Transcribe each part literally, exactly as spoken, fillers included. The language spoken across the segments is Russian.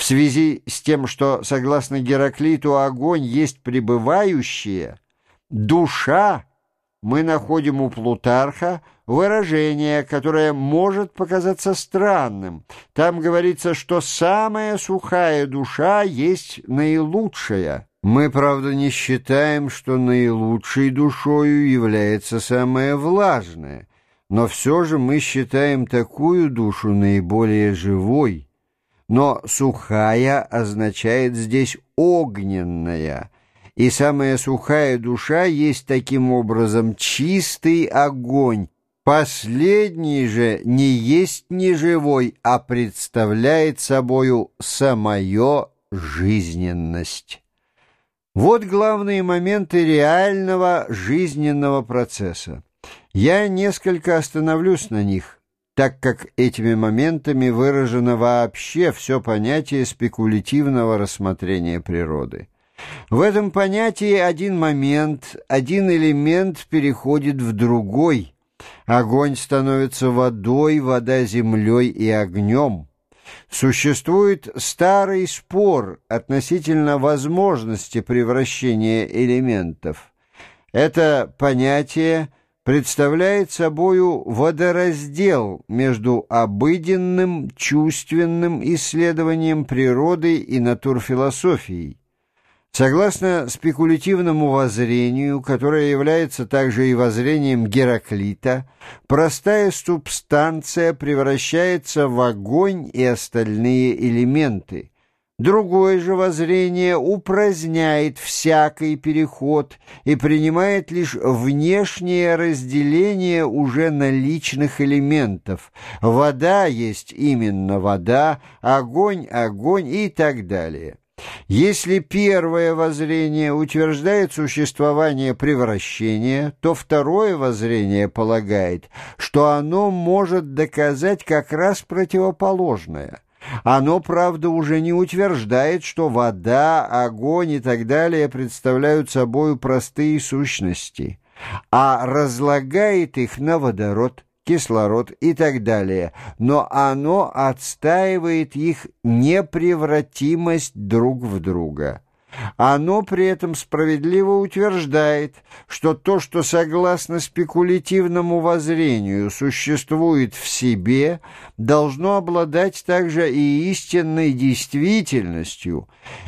В связи с тем, что, согласно Гераклиту, огонь есть пребывающее, душа, мы находим у Плутарха выражение, которое может показаться странным. Там говорится, что самая сухая душа есть наилучшая. Мы, правда, не считаем, что наилучшей душою является самая влажная, но все же мы считаем такую душу наиболее живой. Но сухая означает здесь огненная, и самая сухая душа есть таким образом чистый огонь. Последний же не есть не живой, а представляет собою самую жизненность. Вот главные моменты реального жизненного процесса. Я несколько остановлюсь на них, так как этими моментами выражено вообще все понятие спекулятивного рассмотрения природы. В этом понятии один момент, один элемент переходит в другой. Огонь становится водой, вода землей и огнем. Существует старый спор относительно возможности превращения элементов. Это понятие представляет собою водораздел между обыденным чувственным исследованием природы и натурфилософией. Согласно спекулятивному воззрению, которое является также и воззрением Гераклита, простая субстанция превращается в огонь и остальные элементы. Другое же воззрение упраздняет всякий переход и принимает лишь внешнее разделение уже наличных элементов. Вода есть именно вода, огонь – огонь и так далее. Если первое воззрение утверждает существование превращения, то второе воззрение полагает, что оно может доказать как раз противоположное. Оно, правда, уже не утверждает, что вода, огонь и так далее представляют собою простые сущности, а разлагает их на водород, кислород и так далее, но оно отстаивает их непревратимость друг в друга. Оно при этом справедливо утверждает, что то, что согласно спекулятивному воззрению существует в себе, должно обладать также и истинной действительностью,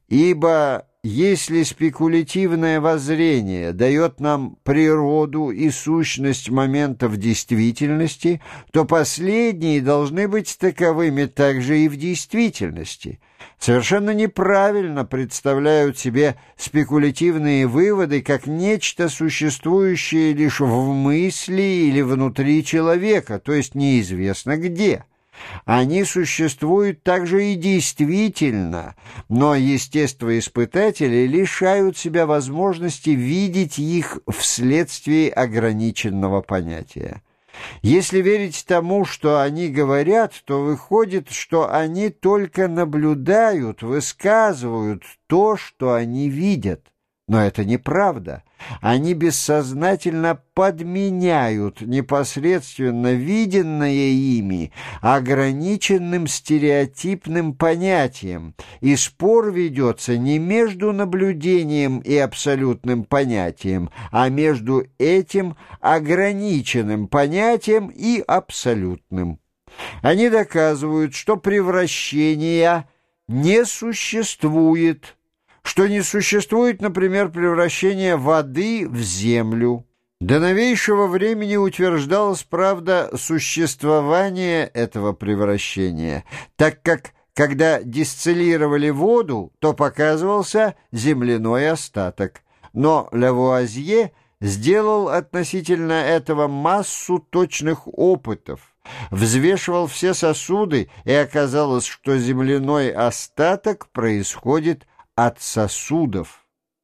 ибо если спекулятивное воззрение дает нам природу и сущность моментов действительности, то последние должны быть таковыми также и в действительности. Совершенно неправильно представляют себе спекулятивные выводы как нечто, существующее лишь в мысли или внутри человека, то есть неизвестно где. Они существуют также и действительно, но естествоиспытатели лишают себя возможности видеть их вследствие ограниченного понятия. Если верить тому, что они говорят, то выходит, что они только наблюдают, высказывают то, что они видят. Но это неправда. Они бессознательно подменяют непосредственно виденное ими ограниченным стереотипным понятием, и спор ведется не между наблюдением и абсолютным понятием, а между этим ограниченным понятием и абсолютным. Они доказывают, что превращения не существует, что не существует, например, превращения воды в землю. До новейшего времени утверждалось, правда, существование этого превращения, так как, когда дистиллировали воду, то показывался земляной остаток. Но Лавуазье сделал относительно этого массу точных опытов, взвешивал все сосуды, и оказалось, что земляной остаток происходит от сосудов.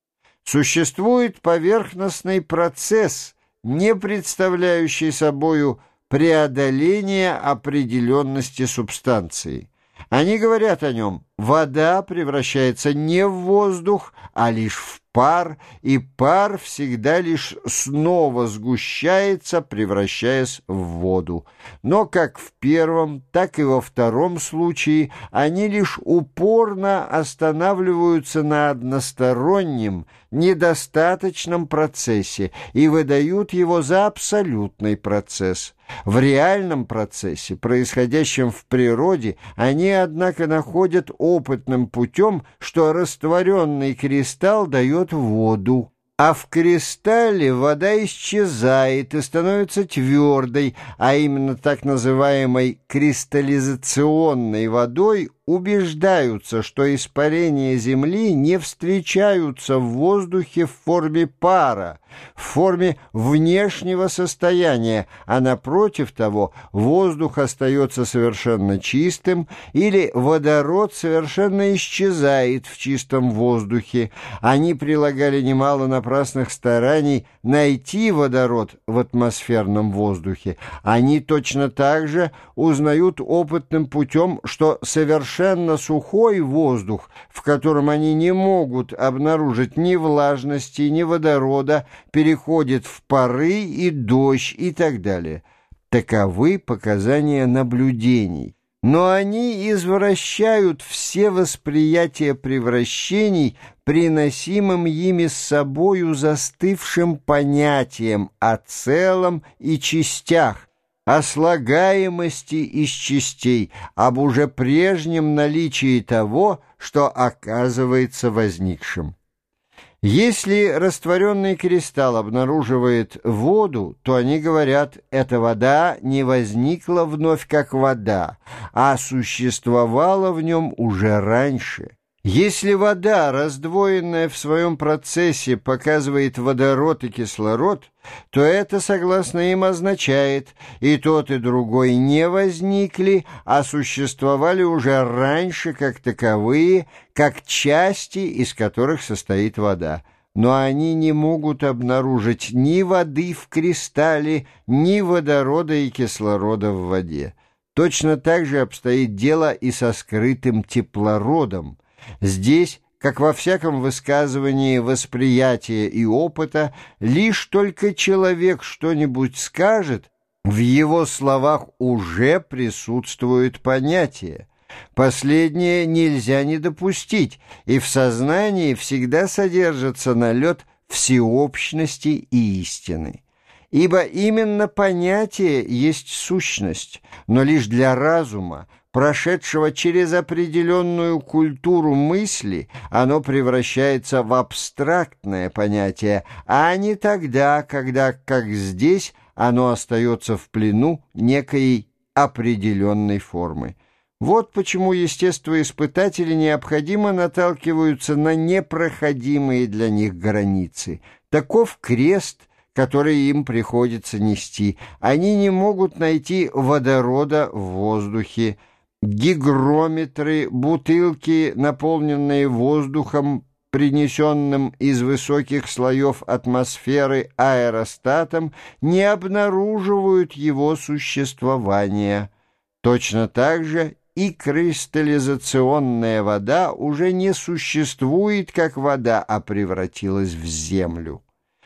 Существует поверхностный процесс, не представляющий собою преодоление определенности субстанции. Они говорят о нем: вода превращается не в воздух, а лишь в пар, и пар всегда лишь снова сгущается, превращаясь в воду. Но как в первом, так и во втором случае они лишь упорно останавливаются на одностороннем, недостаточном процессе и выдают его за абсолютный процесс. В реальном процессе, происходящем в природе, они, однако, находят опытным путем, что растворенный кристалл дает воду, а в кристалле вода исчезает и становится твердой, а именно так называемой кристаллизационной водой убеждаются, что испарения Земли не встречаются в воздухе в форме пара, в форме внешнего состояния, а напротив того воздух остается совершенно чистым или водород совершенно исчезает в чистом воздухе. Они прилагали немало напрасных стараний найти водород в атмосферном воздухе. Они точно так же узнают опытным путем, что совершенно Совершенно сухой воздух, в котором они не могут обнаружить ни влажности, ни водорода, переходит в пары и дождь и так далее. Таковы показания наблюдений. Но они извращают все восприятия превращений, приносимым ими с собою застывшим понятием о целом и частях, о слагаемости из частей, об уже прежнем наличии того, что оказывается возникшим. Если растворенный кристалл обнаруживает воду, то они говорят, эта вода не возникла вновь как вода, а существовала в нем уже раньше. Если вода, раздвоенная в своем процессе, показывает водород и кислород, то это, согласно им, означает, и тот, и другой не возникли, а существовали уже раньше как таковые, как части, из которых состоит вода. Но они не могут обнаружить ни воды в кристалле, ни водорода и кислорода в воде. Точно так же обстоит дело и со скрытым теплородом. Здесь, как во всяком высказывании восприятия и опыта, лишь только человек что-нибудь скажет, в его словах уже присутствует понятие. Последнее нельзя не допустить, и в сознании всегда содержится налет всеобщности и истины. Ибо именно понятие есть сущность, но лишь для разума, прошедшего через определенную культуру мысли, оно превращается в абстрактное понятие, а не тогда, когда, как здесь, оно остается в плену некой определенной формы. Вот почему естествоиспытатели необходимо наталкиваются на непроходимые для них границы. Таков крест, который им приходится нести. Они не могут найти водорода в воздухе. Гигрометры, бутылки, наполненные воздухом, принесенным из высоких слоев атмосферы аэростатом, не обнаруживают его существования. Точно так же и кристаллизационная вода уже не существует как вода, а превратилась в землю.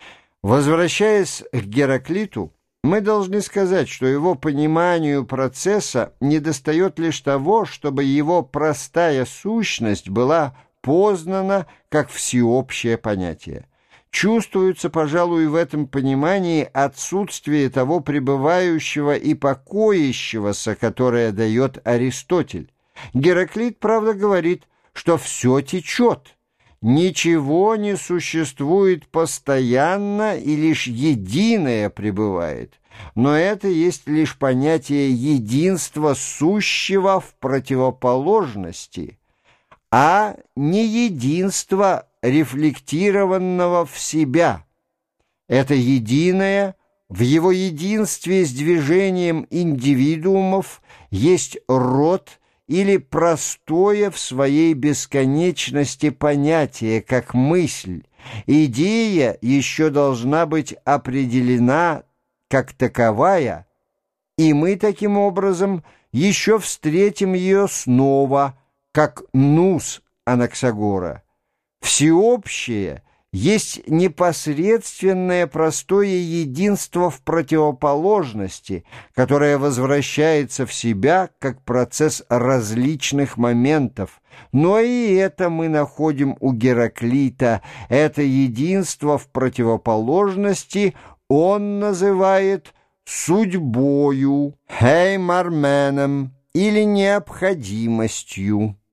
Возвращаясь к Гераклиту, мы должны сказать, что его пониманию процесса недостает лишь того, чтобы его простая сущность была познана как всеобщее понятие. Чувствуется, пожалуй, в этом понимании отсутствие того пребывающего и покоящегося, которое дает Аристотель. Гераклит, правда, говорит, что все течет. Ничего не существует постоянно, и лишь единое пребывает. Но это есть лишь понятие единства сущего в противоположности, а не единства рефлектированного в себя. Это единое в его единстве с движением индивидуумов есть род или простое в своей бесконечности понятие, как мысль. Идея еще должна быть определена как таковая, и мы таким образом еще встретим ее снова, как нус Анаксагора. Всеобщее Есть непосредственное простое единство в противоположности, которое возвращается в себя как процесс различных моментов. Но и это мы находим у Гераклита. Это единство в противоположности он называет судьбою, хеймарменом или необходимостью.